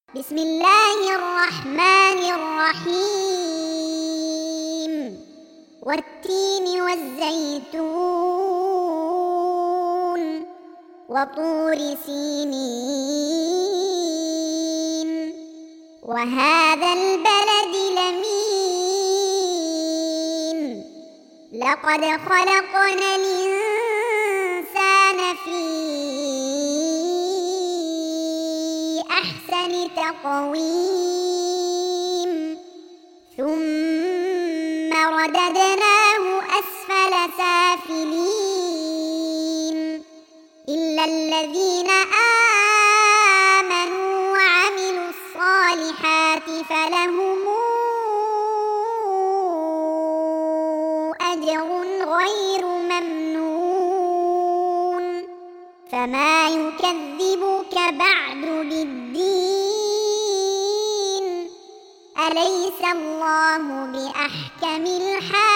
بسم الله الرحمن الرحيم والتين والزيتون وطور سينين وهذا البلد الأمين لقد خلقنا الإنسان في أحسن تقويم ثم رددناه أسفل سافلين إلا الذين آمنوا وعملوا الصالحات فلهم أجر غير ممنون فما يكذبك بعد بالدين أليس الله بأحكم الحاكمين